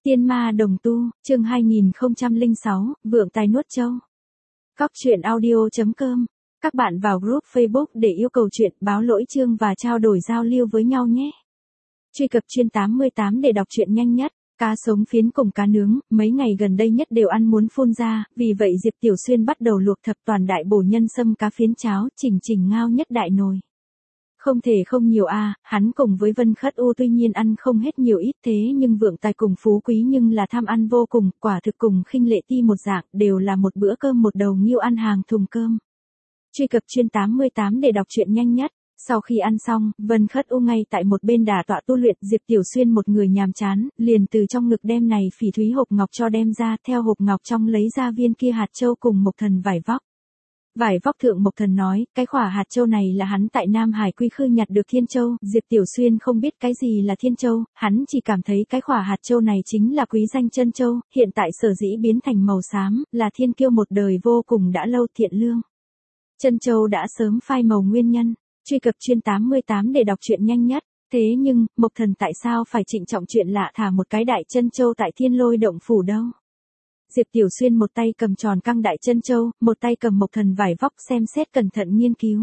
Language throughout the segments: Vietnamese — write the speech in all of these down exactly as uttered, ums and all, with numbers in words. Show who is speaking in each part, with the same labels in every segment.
Speaker 1: Tiên ma đồng tu, chương hai nghìn không trăm lẻ sáu, vượng tài nuốt trâu. Cóc truyện audio chấm com. Các bạn vào group Facebook để yêu cầu chuyện, báo lỗi chương và trao đổi giao lưu với nhau nhé. Truy cập chuyên tám mươi tám để đọc truyện nhanh nhất. Cá sống phiến cùng cá nướng, mấy ngày gần đây nhất đều ăn muốn phun ra, vì vậy Diệp Tiểu Xuyên bắt đầu luộc thập toàn đại bổ nhân sâm cá phiến cháo, chỉnh chỉnh ngao nhất đại nồi. Không thể không nhiều a, à, hắn cùng với Vân Khất U tuy nhiên ăn không hết nhiều ít thế nhưng vượng tài cùng Phú Quý nhưng là tham ăn vô cùng, quả thực cùng khinh lệ ti một dạng, đều là một bữa cơm một đầu nghiêu ăn hàng thùng cơm. Truy cập chuyên tám mươi tám để đọc truyện nhanh nhất. Sau khi ăn xong, Vân Khất U ngay tại một bên đả tọa tu luyện, Diệp Tiểu Xuyên một người nhàm chán, liền từ trong ngực đem này phỉ thúy hộp ngọc cho đem ra, theo hộp ngọc trong lấy ra viên kia hạt châu cùng Mộc Thần vải vóc. Vải vóc thượng Mộc Thần nói, cái khỏa hạt châu này là hắn tại Nam Hải Quy Khư nhặt được thiên châu, Diệp Tiểu Xuyên không biết cái gì là thiên châu, hắn chỉ cảm thấy cái khỏa hạt châu này chính là quý danh chân châu, hiện tại sở dĩ biến thành màu xám, là thiên kiêu một đời vô cùng đã lâu thiện lương. Chân châu đã sớm phai màu nguyên nhân. Truy cập chuyên tám mươi tám để đọc truyện nhanh nhất. Thế nhưng, Mộc Thần tại sao phải trịnh trọng chuyện lạ thả một cái đại chân châu tại Thiên Lôi động phủ đâu? Diệp Tiểu Xuyên một tay cầm tròn căng đại chân châu, một tay cầm Mộc Thần vải vóc xem xét cẩn thận nghiên cứu.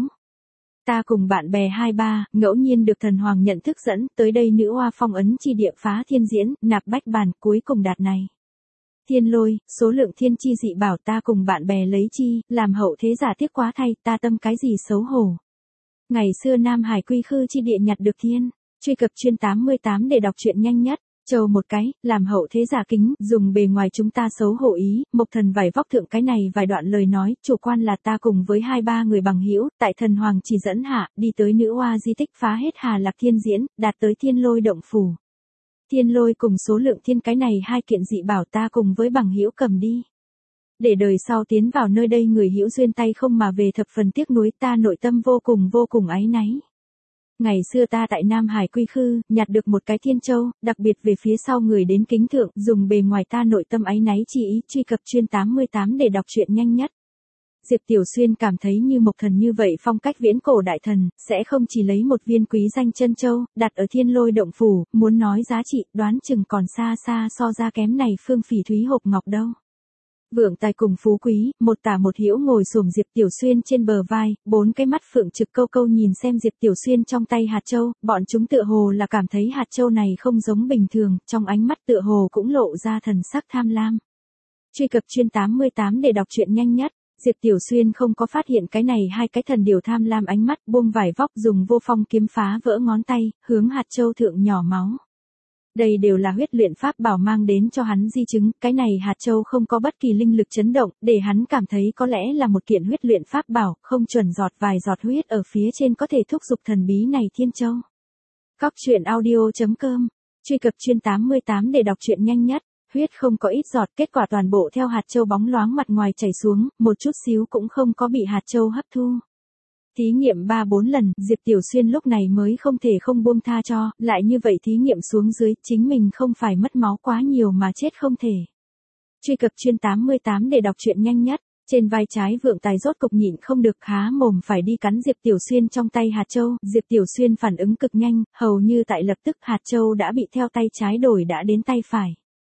Speaker 1: Ta cùng bạn bè hai ba, ngẫu nhiên được thần hoàng nhận thức dẫn, tới đây nữ hoa phong ấn chi địa phá thiên diễn, nạp bách bàn, cuối cùng đạt này. Thiên Lôi, số lượng thiên chi dị bảo ta cùng bạn bè lấy chi, làm hậu thế giả tiếc quá thay, ta tâm cái gì xấu hổ. Ngày xưa Nam Hải Quy Khư chi địa nhặt được thiên, truy cập chuyên tám mươi tám để đọc truyện nhanh nhất. Châu một cái, làm hậu thế giả kính, dùng bề ngoài chúng ta xấu hổ ý, Mộc Thần vải vóc thượng cái này vài đoạn lời nói, chủ quan là ta cùng với hai ba người bằng hữu, tại thần hoàng chỉ dẫn hạ, đi tới nữ hoa di tích phá hết Hà Lạc Thiên diễn, đạt tới Thiên Lôi động phủ. Thiên Lôi cùng số lượng thiên cái này hai kiện dị bảo ta cùng với bằng hữu cầm đi. Để đời sau tiến vào nơi đây người hữu duyên tay không mà về thập phần tiếc nuối, ta nội tâm vô cùng vô cùng áy náy. Ngày xưa ta tại Nam Hải Quy Khư, nhặt được một cái thiên châu, đặc biệt về phía sau người đến kính thượng, dùng bề ngoài ta nội tâm áy náy chi ý, truy cập chuyên tám mươi tám để đọc truyện nhanh nhất. Diệp Tiểu Xuyên cảm thấy như Mộc Thần như vậy phong cách viễn cổ đại thần, sẽ không chỉ lấy một viên quý danh chân châu, đặt ở Thiên Lôi động phủ, muốn nói giá trị, đoán chừng còn xa xa so ra kém này phương phỉ thúy hộp ngọc đâu. Vượng tài cùng Phú Quý, một tả một hữu ngồi xổm Diệp Tiểu Xuyên trên bờ vai, bốn cái mắt phượng trực câu câu nhìn xem Diệp Tiểu Xuyên trong tay hạt châu, bọn chúng tựa hồ là cảm thấy hạt châu này không giống bình thường, trong ánh mắt tựa hồ cũng lộ ra thần sắc tham lam. Truy cập chuyên tám mươi tám để đọc truyện nhanh nhất. Diệp Tiểu Xuyên không có phát hiện cái này hai cái thần điều tham lam ánh mắt, buông vải vóc dùng vô phong kiếm phá vỡ ngón tay, hướng hạt châu thượng nhỏ máu. Đây đều là huyết luyện pháp bảo mang đến cho hắn di chứng, cái này hạt châu không có bất kỳ linh lực chấn động, để hắn cảm thấy có lẽ là một kiện huyết luyện pháp bảo, không chuẩn giọt vài giọt huyết ở phía trên có thể thúc giục thần bí này thiên châu. Cóc truyện audio chấm com. Truy cập chuyên tám mươi tám để đọc truyện nhanh nhất. Huyết không có ít giọt, kết quả toàn bộ theo hạt châu bóng loáng mặt ngoài chảy xuống, một chút xíu cũng không có bị hạt châu hấp thu. Thí nghiệm ba bốn lần, Diệp Tiểu Xuyên lúc này mới không thể không buông tha cho, lại như vậy thí nghiệm xuống dưới, chính mình không phải mất máu quá nhiều mà chết không thể. Truy cập chuyên tám mươi tám để đọc truyện nhanh nhất. Trên vai trái vượng tài rốt cục nhịn không được há mồm phải đi cắn Diệp Tiểu Xuyên trong tay hạt châu, Diệp Tiểu Xuyên phản ứng cực nhanh, hầu như tại lập tức hạt châu đã bị theo tay trái đổi đã đến tay phải.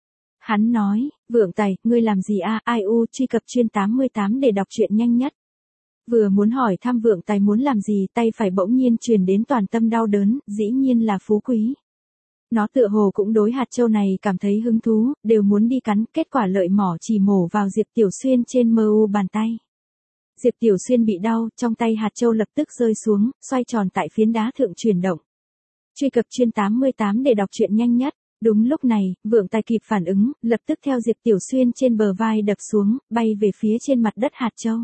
Speaker 1: Hắn nói, vượng tài, ngươi làm gì a? Ai u, truy cập chuyên tám mươi tám để đọc truyện nhanh nhất. Vừa muốn hỏi thăm vượng tài muốn làm gì, tay phải bỗng nhiên truyền đến toàn tâm đau đớn, dĩ nhiên là Phú Quý. Nó tựa hồ cũng đối hạt châu này cảm thấy hứng thú, đều muốn đi cắn, kết quả lợi mỏ chỉ mổ vào Diệp Tiểu Xuyên trên mờ u bàn tay. Diệp Tiểu Xuyên bị đau, trong tay hạt châu lập tức rơi xuống, xoay tròn tại phiến đá thượng chuyển động. Truy cập chuyên tám mươi tám để đọc truyện nhanh nhất. Đúng lúc này, vượng tài kịp phản ứng, lập tức theo Diệp Tiểu Xuyên trên bờ vai đập xuống, bay về phía trên mặt đất hạt châu.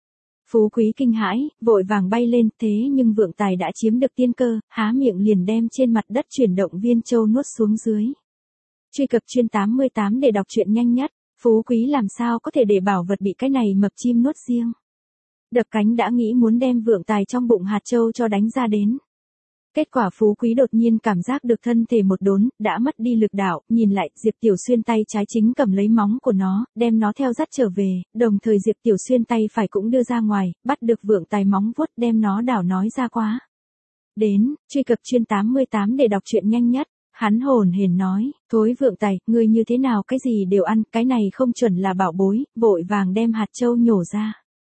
Speaker 1: Phú Quý kinh hãi, vội vàng bay lên, thế nhưng vượng tài đã chiếm được tiên cơ, há miệng liền đem trên mặt đất chuyển động viên châu nuốt xuống dưới. Truy cập chuyên tám mươi tám để đọc truyện nhanh nhất. Phú Quý làm sao có thể để bảo vật bị cái này mập chim nuốt riêng. Đập cánh đã nghĩ muốn đem vượng tài trong bụng hạt châu cho đánh ra đến. Kết quả Phú Quý đột nhiên cảm giác được thân thể một đốn, đã mất đi lực đạo, nhìn lại, Diệp Tiểu Xuyên tay trái chính cầm lấy móng của nó, đem nó theo dắt trở về, đồng thời Diệp Tiểu Xuyên tay phải cũng đưa ra ngoài, bắt được vượng tài móng vuốt đem nó đảo nói ra quá. Đến, truy cập chuyên tám mươi tám để đọc truyện nhanh nhất. Hắn hồn hển nói, thối Vượng Tài, ngươi như thế nào cái gì đều ăn, cái này không chuẩn là bảo bối, vội vàng đem hạt châu nhổ ra.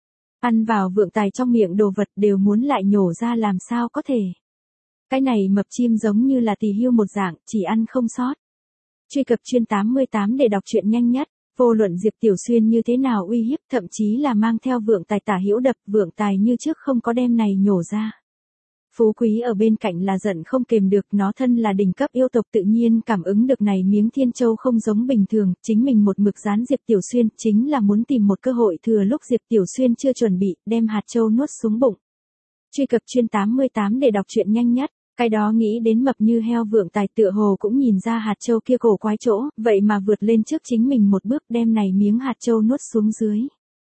Speaker 1: Ăn vào Vượng Tài trong miệng đồ vật đều muốn lại nhổ ra làm sao có thể. Cái này mập chim giống như là tỳ hưu một dạng, chỉ ăn không sót. Truy cập chuyên tám mươi tám để đọc truyện nhanh nhất. Vô luận Diệp Tiểu Xuyên như thế nào uy hiếp, thậm chí là mang theo Vượng Tài tả hữu đập, Vượng Tài như trước không có đem này nhổ ra. Phú Quý ở bên cạnh là giận không kềm được, nó thân là đỉnh cấp yêu tộc tự nhiên cảm ứng được này miếng thiên châu không giống bình thường, chính mình một mực dán Diệp Tiểu Xuyên, chính là muốn tìm một cơ hội thừa lúc Diệp Tiểu Xuyên chưa chuẩn bị, đem hạt châu nuốt xuống bụng. Truy cập chuyên tám mươi tám để đọc truyện nhanh nhất. Cái đó nghĩ đến mập như heo Vượng Tài tựa hồ cũng nhìn ra hạt châu kia cổ quái chỗ, vậy mà vượt lên trước chính mình một bước đem này miếng hạt châu nuốt xuống dưới.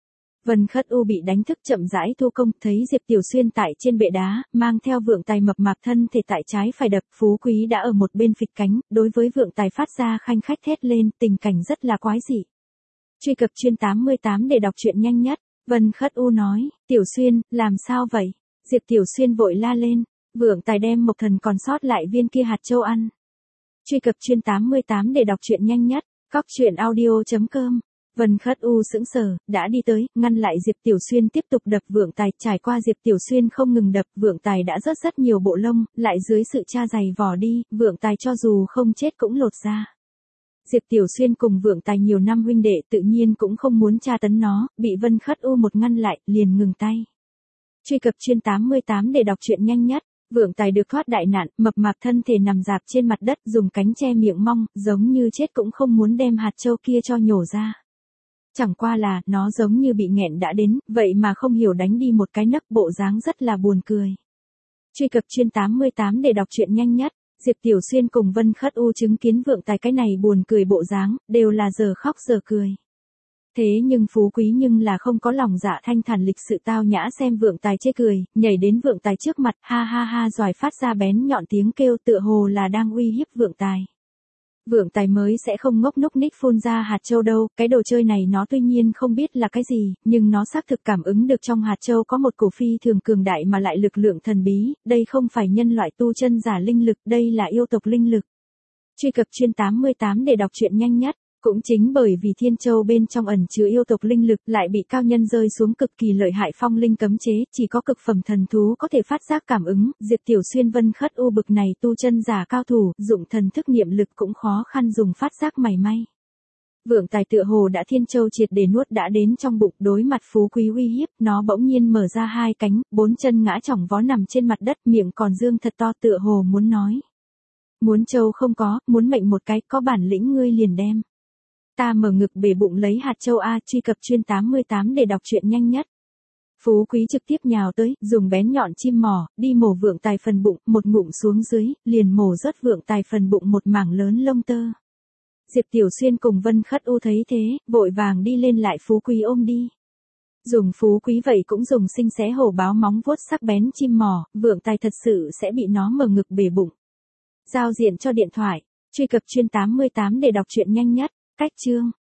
Speaker 1: Vân Khất U bị đánh thức chậm rãi thu công, thấy Diệp Tiểu Xuyên tại trên bệ đá, mang theo Vượng Tài mập mạp thân thể tại trái phải đập, Phú Quý đã ở một bên phịch cánh, đối với Vượng Tài phát ra khanh khách thét lên, tình cảnh rất là quái dị. Truy cập chuyên tám mươi tám để đọc truyện nhanh nhất. Vân Khất U nói, Tiểu Xuyên, làm sao vậy? Diệp Tiểu Xuyên vội la lên. Vượng Tài đem Mộc Thần còn sót lại viên kia hạt châu ăn. Truy cập chuyên tám mươi tám để đọc truyện nhanh nhất. Cóc truyện audio chấm com. Vân Khất U sững sờ, đã đi tới, ngăn lại Diệp Tiểu Xuyên tiếp tục đập Vượng Tài, trải qua Diệp Tiểu Xuyên không ngừng đập, Vượng Tài đã rớt rất nhiều bộ lông, lại dưới sự tra giày vò đi, Vượng Tài cho dù không chết cũng lột ra. Diệp Tiểu Xuyên cùng Vượng Tài nhiều năm huynh đệ tự nhiên cũng không muốn tra tấn nó, bị Vân Khất U một ngăn lại, liền ngừng tay. Truy cập chuyên tám mươi tám để đọc truyện nhanh nhất. Vượng Tài được thoát đại nạn, mập mạp thân thể nằm dạp trên mặt đất, dùng cánh che miệng mong, giống như chết cũng không muốn đem hạt châu kia cho nhổ ra. Chẳng qua là, nó giống như bị nghẹn đã đến, vậy mà không hiểu đánh đi một cái nấc, bộ dáng rất là buồn cười. Truy cập chuyên tám mươi tám để đọc truyện nhanh nhất. Diệp Tiểu Xuyên cùng Vân Khất U chứng kiến Vượng Tài cái này buồn cười bộ dáng, đều là giờ khóc giờ cười. Thế nhưng Phú Quý nhưng là không có lòng dạ thanh thản lịch sự tao nhã xem Vượng Tài chê cười, nhảy đến Vượng Tài trước mặt, ha ha ha giỏi phát ra bén nhọn tiếng kêu tựa hồ là đang uy hiếp Vượng Tài. Vượng Tài mới sẽ không ngốc núc ních phun ra hạt châu đâu, cái đồ chơi này nó tuy nhiên không biết là cái gì, nhưng nó xác thực cảm ứng được trong hạt châu có một cổ phi thường cường đại mà lại lực lượng thần bí, đây không phải nhân loại tu chân giả linh lực, đây là yêu tộc linh lực. Truy cập chuyên tám mươi tám để đọc truyện nhanh nhất. Cũng chính bởi vì thiên châu bên trong ẩn chứa yêu tộc linh lực lại bị cao nhân rơi xuống cực kỳ lợi hại phong linh cấm chế, chỉ có cực phẩm thần thú có thể phát giác cảm ứng, Diệp Tiểu Xuyên Vân Khất U bực này tu chân giả cao thủ, dụng thần thức niệm lực cũng khó khăn dùng phát giác mảy may. Vượng Tài tựa hồ đã thiên châu triệt để nuốt đã đến trong bụng, đối mặt Phú Quý uy hiếp, nó bỗng nhiên mở ra hai cánh, bốn chân ngã chỏng vó nằm trên mặt đất, miệng còn dương thật to tựa hồ muốn nói. Muốn châu không có, muốn mệnh một cái, có bản lĩnh ngươi liền đem. Ta mở ngực bể bụng lấy hạt châu A. Truy cập chuyên tám mươi tám để đọc truyện nhanh nhất. Phú Quý trực tiếp nhào tới, dùng bén nhọn chim mỏ, đi mổ Vượng Tài phần bụng, một ngụm xuống dưới, liền mổ rớt Vượng Tài phần bụng một mảng lớn lông tơ. Diệp Tiểu Xuyên cùng Vân Khất U thấy thế, vội vàng đi lên lại Phú Quý ôm đi. Dùng Phú Quý vậy cũng dùng sinh xé hổ báo móng vuốt sắc bén chim mỏ, Vượng Tài thật sự sẽ bị nó mở ngực bể bụng. Giao diện cho điện thoại. Truy cập chuyên tám mươi tám để đọc truyện nhanh nhất. Cách chương